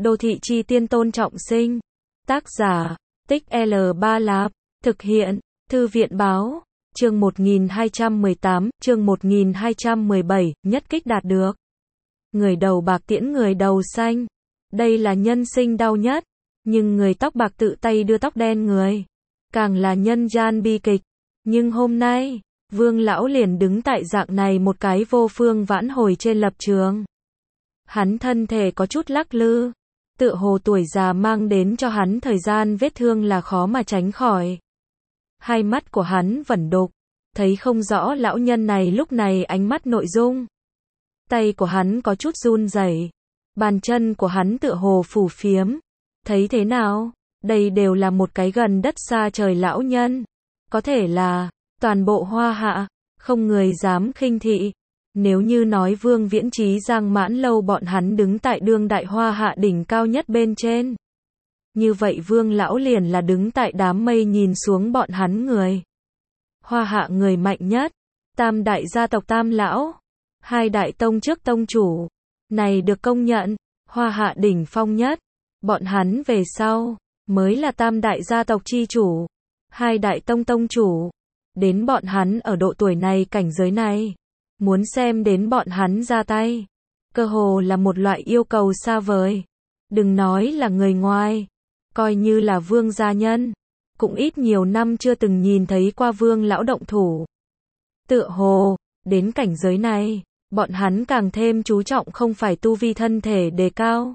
Đô thị chi tiên Tôn Trọng Sinh. Tác giả, Tích L3 Lạp. Thực hiện, Thư viện báo. Chương 1218, chương 1217, nhất kích đạt được. Người đầu bạc tiễn người đầu xanh. Đây là nhân sinh đau nhất. Nhưng người tóc bạc tự tay đưa tóc đen người. Càng là nhân gian bi kịch. Nhưng hôm nay, Vương lão liền đứng tại dạng này một cái vô phương vãn hồi trên lập trường. Hắn thân thể có chút lắc lư. Tựa hồ tuổi già mang đến cho hắn thời gian vết thương là khó mà tránh khỏi. Hai mắt của hắn vẩn đục. Thấy không rõ lão nhân này lúc này ánh mắt nội dung. Tay của hắn có chút run rẩy. Bàn chân của hắn tựa hồ phù phiếm. Thấy thế nào? Đây đều là một cái gần đất xa trời lão nhân. Có thể là toàn bộ Hoa Hạ, không người dám khinh thị. Nếu như nói Vương Viễn Trí Giang Mãn Lâu bọn hắn đứng tại đương đại Hoa Hạ đỉnh cao nhất bên trên. Như vậy Vương lão liền là đứng tại đám mây nhìn xuống bọn hắn người. Hoa Hạ người mạnh nhất, tam đại gia tộc tam lão, hai đại tông trước tông chủ, này được công nhận, Hoa Hạ đỉnh phong nhất, bọn hắn về sau, mới là tam đại gia tộc chi chủ, hai đại tông tông chủ, đến bọn hắn ở độ tuổi này cảnh giới này, muốn xem đến bọn hắn ra tay, cơ hồ là một loại yêu cầu xa vời, đừng nói là người ngoài, coi như là Vương gia nhân. Cũng ít nhiều năm chưa từng nhìn thấy qua Vương lão động thủ. Tựa hồ, đến cảnh giới này, bọn hắn càng thêm chú trọng không phải tu vi thân thể đề cao,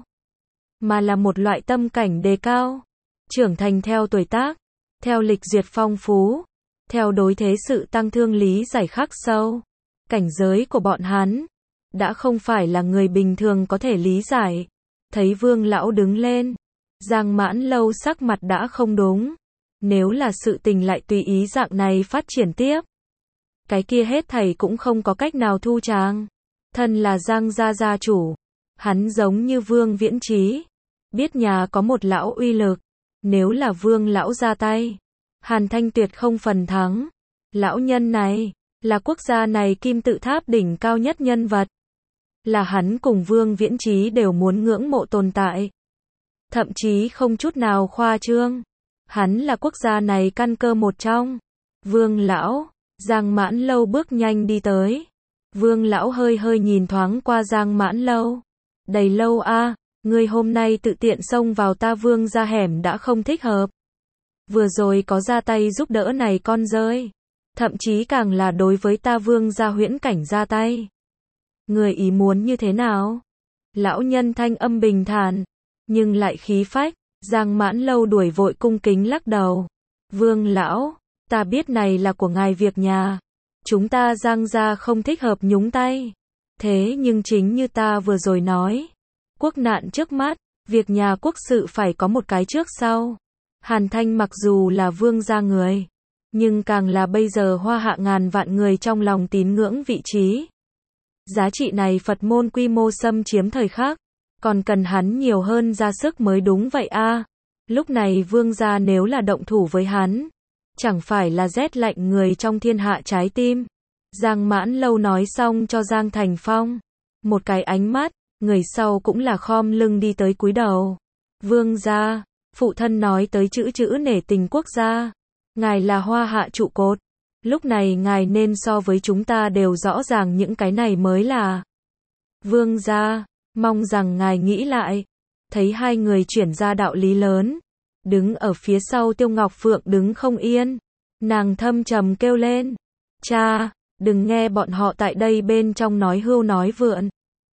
mà là một loại tâm cảnh đề cao. Trưởng thành theo tuổi tác, theo lịch duyệt phong phú, theo đối thế sự tăng thương lý giải khắc sâu. Cảnh giới của bọn hắn, đã không phải là người bình thường có thể lý giải. Thấy Vương lão đứng lên, Giang Mãn Lâu sắc mặt đã không đúng. Nếu là sự tình lại tùy ý dạng này phát triển tiếp, cái kia hết thảy cũng không có cách nào thu tràng. Thân là Giang gia gia chủ, hắn giống như Vương Viễn Trí, biết nhà có một lão uy lực, nếu là Vương lão ra tay, Hàn Thanh tuyệt không phần thắng. Lão nhân này, là quốc gia này kim tự tháp đỉnh cao nhất nhân vật, là hắn cùng Vương Viễn Trí đều muốn ngưỡng mộ tồn tại. Thậm chí không chút nào khoa trương. Hắn là quốc gia này căn cơ một trong. Vương lão, Giang Mãn Lâu bước nhanh đi tới. Vương lão hơi hơi nhìn thoáng qua Giang Mãn Lâu. Đầy lâu a, ngươi hôm nay tự tiện xông vào ta Vương gia hẻm đã không thích hợp. Vừa rồi có ra tay giúp đỡ này con rơi. Thậm chí càng là đối với ta Vương gia huyễn cảnh ra tay. Người ý muốn như thế nào? Lão nhân thanh âm bình thản, nhưng lại khí phách. Giang Mãn Lâu đuổi vội cung kính lắc đầu. Vương lão, ta biết này là của ngài việc nhà. Chúng ta Giang gia không thích hợp nhúng tay. Thế nhưng chính như ta vừa rồi nói. Quốc nạn trước mắt, việc nhà quốc sự phải có một cái trước sau. Hàn Thanh mặc dù là Vương gia người, nhưng càng là bây giờ Hoa Hạ ngàn vạn người trong lòng tín ngưỡng vị trí. Giá trị này Phật môn quy mô xâm chiếm thời khắc. Còn cần hắn nhiều hơn ra sức mới đúng vậy a. Lúc này Vương gia nếu là động thủ với hắn, chẳng phải là rét lạnh người trong thiên hạ trái tim. Giang Mãn Lâu nói xong cho Giang Thành Phong một cái ánh mắt, người sau cũng là khom lưng đi tới cúi đầu. Vương gia, phụ thân nói tới chữ nể tình quốc gia, ngài là Hoa Hạ trụ cột, lúc này ngài nên so với chúng ta đều rõ ràng những cái này mới là. Vương gia, mong rằng ngài nghĩ lại. Thấy hai người chuyển ra đạo lý lớn, đứng ở phía sau Tiêu Ngọc Phượng đứng không yên, nàng thâm trầm kêu lên, cha, đừng nghe bọn họ tại đây bên trong nói hưu nói vượn.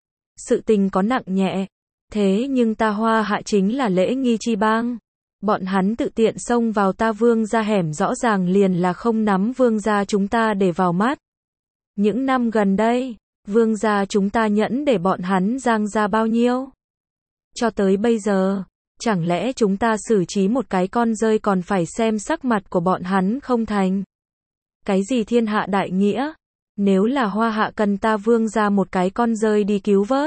Sự tình có nặng nhẹ, thế nhưng ta Hoa Hạ chính là lễ nghi chi bang. Bọn hắn tự tiện xông vào ta Vương gia hẻm rõ ràng liền là không nắm Vương gia chúng ta để vào mắt. Những năm gần đây, Vương gia chúng ta nhẫn để bọn hắn Giang gia bao nhiêu? Cho tới bây giờ, chẳng lẽ chúng ta xử trí một cái con rơi còn phải xem sắc mặt của bọn hắn không thành? Cái gì thiên hạ đại nghĩa? Nếu là Hoa Hạ cần ta Vương gia một cái con rơi đi cứu vớt.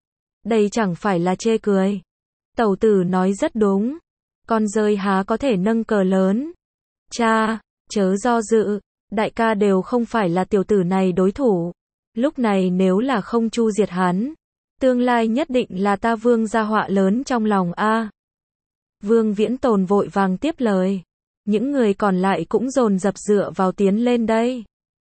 Đây chẳng phải là chê cười. Tẩu tử nói rất đúng. Con rơi há có thể nâng cờ lớn. Cha, chớ do dự, đại ca đều không phải là tiểu tử này đối thủ. Lúc này nếu là không chu diệt hắn, Tương lai nhất định là ta Vương gia họa lớn trong lòng a. Vương Viễn Tồn vội vàng tiếp lời. Những người còn lại cũng dồn dập dựa vào tiến lên đây.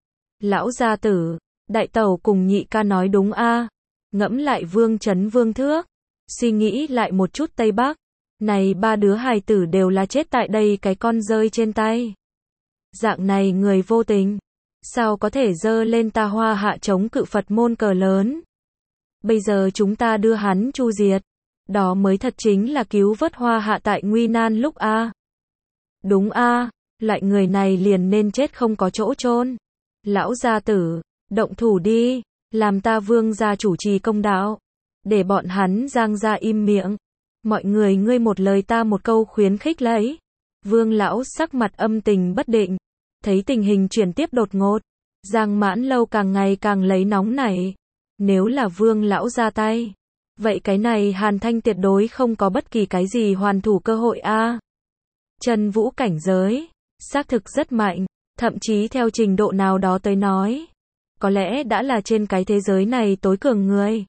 Lão gia tử, đại tẩu cùng nhị ca nói đúng a. Ngẫm lại Vương Trấn Vương Thước, suy nghĩ lại một chút Tây Bắc, này ba đứa hài tử đều là chết tại đây cái con rơi trên tay. Dạng này người vô tình, sao có thể dơ lên ta Hoa Hạ chống cự Phật môn cờ lớn. Bây giờ chúng ta đưa hắn chu diệt, đó mới thật chính là cứu vớt Hoa Hạ tại nguy nan lúc a. Đúng a, loại người này liền nên chết không có chỗ chôn. Lão gia tử, động thủ đi, làm ta Vương gia chủ trì công đạo, để bọn hắn giang ra im miệng. Mọi người ngươi một lời ta một câu khuyến khích lấy. Vương lão sắc mặt âm tình bất định, thấy tình hình chuyển tiếp đột ngột, Giang Mãn Lâu càng ngày càng lấy nóng nảy. Nếu là Vương lão ra tay, vậy cái này Hàn Thanh tuyệt đối không có bất kỳ cái gì hoàn thủ cơ hội a. Trần Vũ cảnh giới, xác thực rất mạnh, thậm chí theo trình độ nào đó tới nói, có lẽ đã là trên cái thế giới này tối cường người.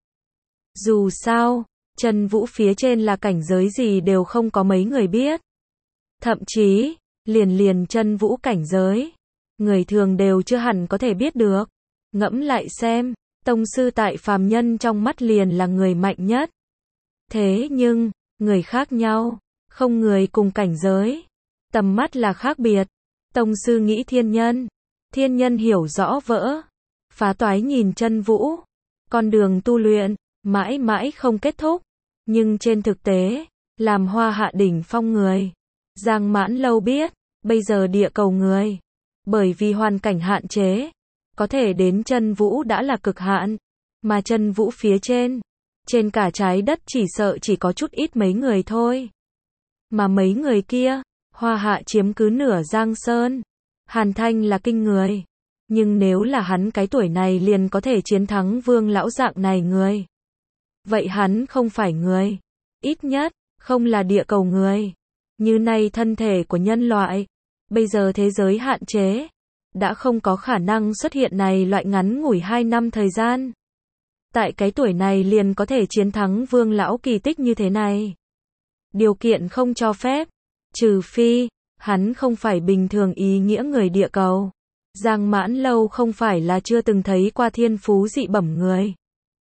Dù sao, Trần Vũ phía trên là cảnh giới gì đều không có mấy người biết. Thậm chí, liền Trần Vũ cảnh giới, người thường đều chưa hẳn có thể biết được. Ngẫm lại xem, tông sư tại phàm nhân trong mắt liền là người mạnh nhất. Thế nhưng, người khác nhau, không người cùng cảnh giới. Tầm mắt là khác biệt. Tông sư nghĩ thiên nhân hiểu rõ vỡ. Phá toái nhìn Trần Vũ. Con đường tu luyện, mãi mãi không kết thúc. Nhưng trên thực tế, làm Hoa Hạ đỉnh phong người, Giang Mãn Lâu biết, bây giờ địa cầu người, bởi vì hoàn cảnh hạn chế, có thể đến Trần Vũ đã là cực hạn, mà Trần Vũ phía trên cả trái đất chỉ sợ chỉ có chút ít mấy người thôi. Mà mấy người kia, Hoa Hạ chiếm cứ nửa Giang Sơn. Hàn Thanh là kinh người, nhưng nếu là hắn cái tuổi này liền có thể chiến thắng Vương lão dạng này người, vậy hắn không phải người, ít nhất không là địa cầu người. Như nay thân thể của nhân loại, bây giờ thế giới hạn chế, đã không có khả năng xuất hiện này loại ngắn ngủi 2 năm thời gian. Tại cái tuổi này liền có thể chiến thắng Vương lão kỳ tích như thế này. Điều kiện không cho phép, trừ phi, hắn không phải bình thường ý nghĩa người địa cầu. Giang Mãn Lâu không phải là chưa từng thấy qua thiên phú dị bẩm người.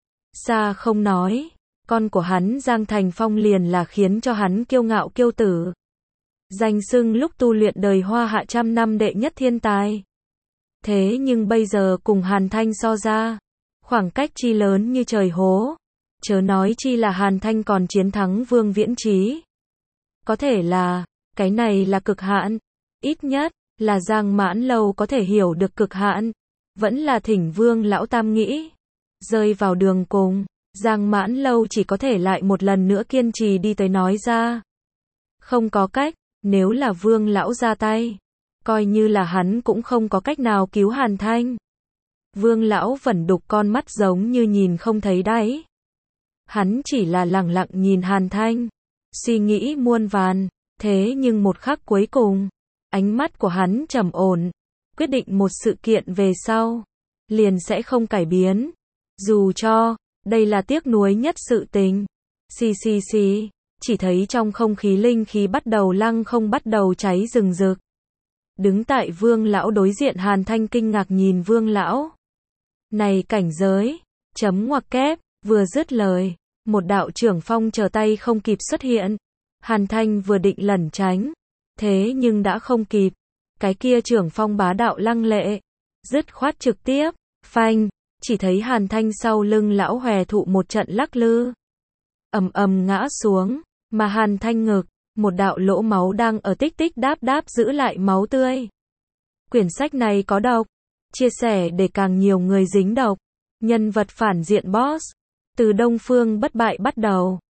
Xa không nói, con của hắn Giang Thành Phong liền là khiến cho hắn kiêu ngạo kiêu tử. Danh xưng lúc tu luyện đời Hoa Hạ trăm năm đệ nhất thiên tài. Thế nhưng bây giờ cùng Hàn Thanh so ra, khoảng cách chi lớn như trời hố. Chớ nói chi là Hàn Thanh còn chiến thắng Vương Viễn Trí. Có thể là, cái này là cực hạn. Ít nhất, là Giang Mãn Lâu có thể hiểu được cực hạn. Vẫn là thỉnh Vương lão tam nghĩ. Rơi vào đường cùng, Giang Mãn Lâu chỉ có thể lại một lần nữa kiên trì đi tới nói ra. Không có cách, nếu là Vương lão ra tay, coi như là hắn cũng không có cách nào cứu Hàn Thanh. Vương lão vẫn đục con mắt giống như nhìn không thấy đáy. Hắn chỉ là lẳng lặng nhìn Hàn Thanh, suy nghĩ muôn vàn, thế nhưng một khắc cuối cùng, ánh mắt của hắn trầm ổn, quyết định một sự kiện về sau, liền sẽ không cải biến. Dù cho, đây là tiếc nuối nhất sự tình. Xì, chỉ thấy trong không khí linh khí bắt đầu lăng không bắt đầu cháy rừng rực. Đứng tại Vương lão đối diện Hàn Thanh kinh ngạc nhìn Vương lão. Này cảnh giới, chấm ngoặc kép, vừa dứt lời, một đạo trưởng phong trở tay không kịp xuất hiện. Hàn Thanh vừa định lẩn tránh, thế nhưng đã không kịp. Cái kia trưởng phong bá đạo lăng lệ, dứt khoát trực tiếp, phanh, chỉ thấy Hàn Thanh sau lưng lão hòe thụ một trận lắc lư. Ầm ngã xuống, mà Hàn Thanh ngực, một đạo lỗ máu đang ở tích tích đáp đáp giữ lại máu tươi. Quyển sách này có độc, chia sẻ để càng nhiều người dính độc. Nhân vật phản diện boss, từ Đông Phương bất bại bắt đầu.